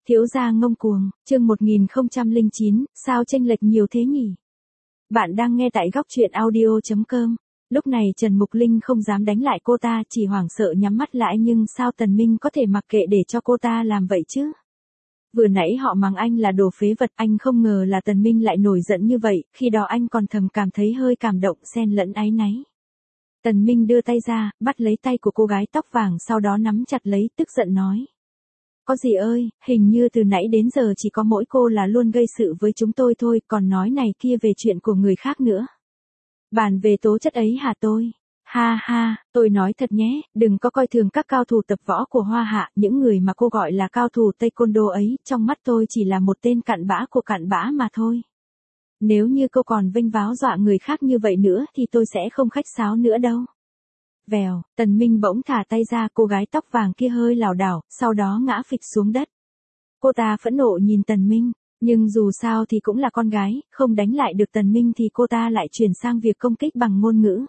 Thiếu gia ngông cuồng, chương 1009, sao chênh lệch nhiều thế nhỉ? Bạn đang nghe tại góc truyện audio.com. Lúc này Trần Mục Linh không dám đánh lại cô ta, chỉ hoảng sợ nhắm mắt lại, nhưng sao Tần Minh có thể mặc kệ để cho cô ta làm vậy chứ? Vừa nãy họ mắng anh là đồ phế vật, anh không ngờ là Tần Minh lại nổi giận như vậy, khi đó anh còn thầm cảm thấy hơi cảm động xen lẫn áy náy. Tần Minh đưa tay ra, bắt lấy tay của cô gái tóc vàng, sau đó nắm chặt lấy, tức giận nói. Có gì ơi, hình như từ nãy đến giờ chỉ có mỗi cô là luôn gây sự với chúng tôi thôi, còn nói này kia về chuyện của người khác nữa. Bàn về tố chất ấy hả tôi? Ha ha, tôi nói thật nhé, đừng có coi thường các cao thủ tập võ của Hoa Hạ, những người mà cô gọi là cao thủ Taekwondo ấy, trong mắt tôi chỉ là một tên cặn bã của cặn bã mà thôi. Nếu như cô còn vênh váo dọa người khác như vậy nữa thì tôi sẽ không khách sáo nữa đâu. Vèo, Tần Minh bỗng thả tay ra, cô gái tóc vàng kia hơi lảo đảo, sau đó ngã phịch xuống đất. Cô ta phẫn nộ nhìn Tần Minh, nhưng dù sao thì cũng là con gái, không đánh lại được Tần Minh thì cô ta lại chuyển sang việc công kích bằng ngôn ngữ.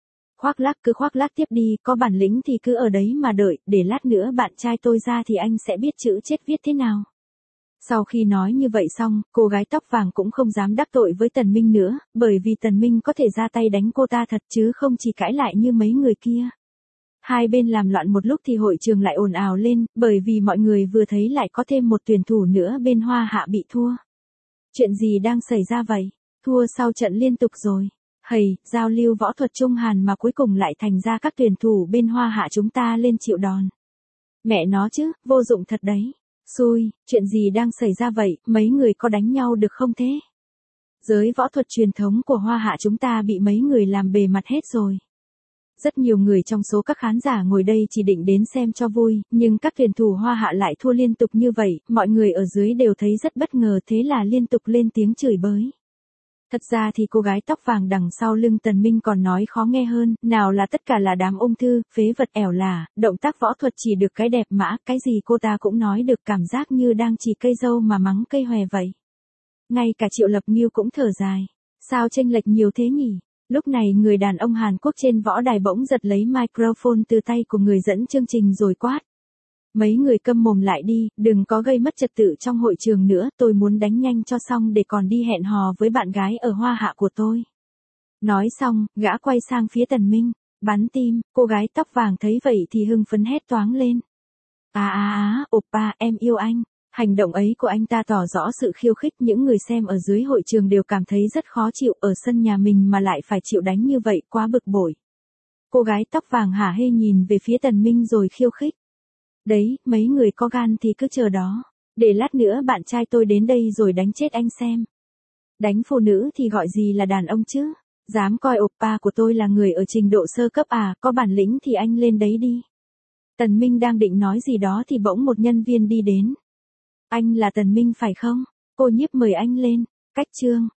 Cứ khoác lác tiếp đi, có bản lĩnh thì cứ ở đấy mà đợi, để lát nữa bạn trai tôi ra thì anh sẽ biết chữ chết viết thế nào. Sau khi nói như vậy xong, cô gái tóc vàng cũng không dám đắc tội với Tần Minh nữa, bởi vì Tần Minh có thể ra tay đánh cô ta thật chứ không chỉ cãi lại như mấy người kia. Hai bên làm loạn một lúc thì hội trường lại ồn ào lên, bởi vì mọi người vừa thấy lại có thêm một tuyển thủ nữa bên Hoa Hạ bị thua. Chuyện gì đang xảy ra vậy? Thua sau trận liên tục rồi. Hầy, giao lưu võ thuật Trung Hàn mà cuối cùng lại thành ra các tuyển thủ bên Hoa Hạ chúng ta lên chịu đòn. Mẹ nó chứ, vô dụng thật đấy. Xui, chuyện gì đang xảy ra vậy, mấy người có đánh nhau được không thế? Giới võ thuật truyền thống của Hoa Hạ chúng ta bị mấy người làm bề mặt hết rồi. Rất nhiều người trong số các khán giả ngồi đây chỉ định đến xem cho vui, nhưng các tuyển thủ Hoa Hạ lại thua liên tục như vậy, mọi người ở dưới đều thấy rất bất ngờ, thế là liên tục lên tiếng chửi bới. Thật ra thì cô gái tóc vàng đằng sau lưng Tần Minh còn nói khó nghe hơn, nào là tất cả là đám ung thư, phế vật ẻo lả, động tác võ thuật chỉ được cái đẹp mã, cái gì cô ta cũng nói được, cảm giác như đang chỉ cây dâu mà mắng cây hòe vậy. Ngay cả Triệu Lập Nghiêu cũng thở dài. Sao chênh lệch nhiều thế nhỉ? Lúc này người đàn ông Hàn Quốc trên võ đài bỗng giật lấy microphone từ tay của người dẫn chương trình rồi quát. Mấy người câm mồm lại đi, đừng có gây mất trật tự trong hội trường nữa, tôi muốn đánh nhanh cho xong để còn đi hẹn hò với bạn gái ở Hoa Hạ của tôi. Nói xong, gã quay sang phía Tần Minh, bắn tim, cô gái tóc vàng thấy vậy thì hưng phấn hét toáng lên. Oppa, em yêu anh. Hành động ấy của anh ta tỏ rõ sự khiêu khích, những người xem ở dưới hội trường đều cảm thấy rất khó chịu, ở sân nhà mình mà lại phải chịu đánh như vậy, quá bực bội. Cô gái tóc vàng hả hê nhìn về phía Tần Minh rồi khiêu khích. Đấy, mấy người có gan thì cứ chờ đó, để lát nữa bạn trai tôi đến đây rồi đánh chết anh xem. Đánh phụ nữ thì gọi gì là đàn ông chứ? Dám coi oppa của tôi là người ở trình độ sơ cấp à, có bản lĩnh thì anh lên đấy đi. Tần Minh đang định nói gì đó thì bỗng một nhân viên đi đến. Anh là Tần Minh phải không? Cô Nhiếp mời anh lên. Cách chương.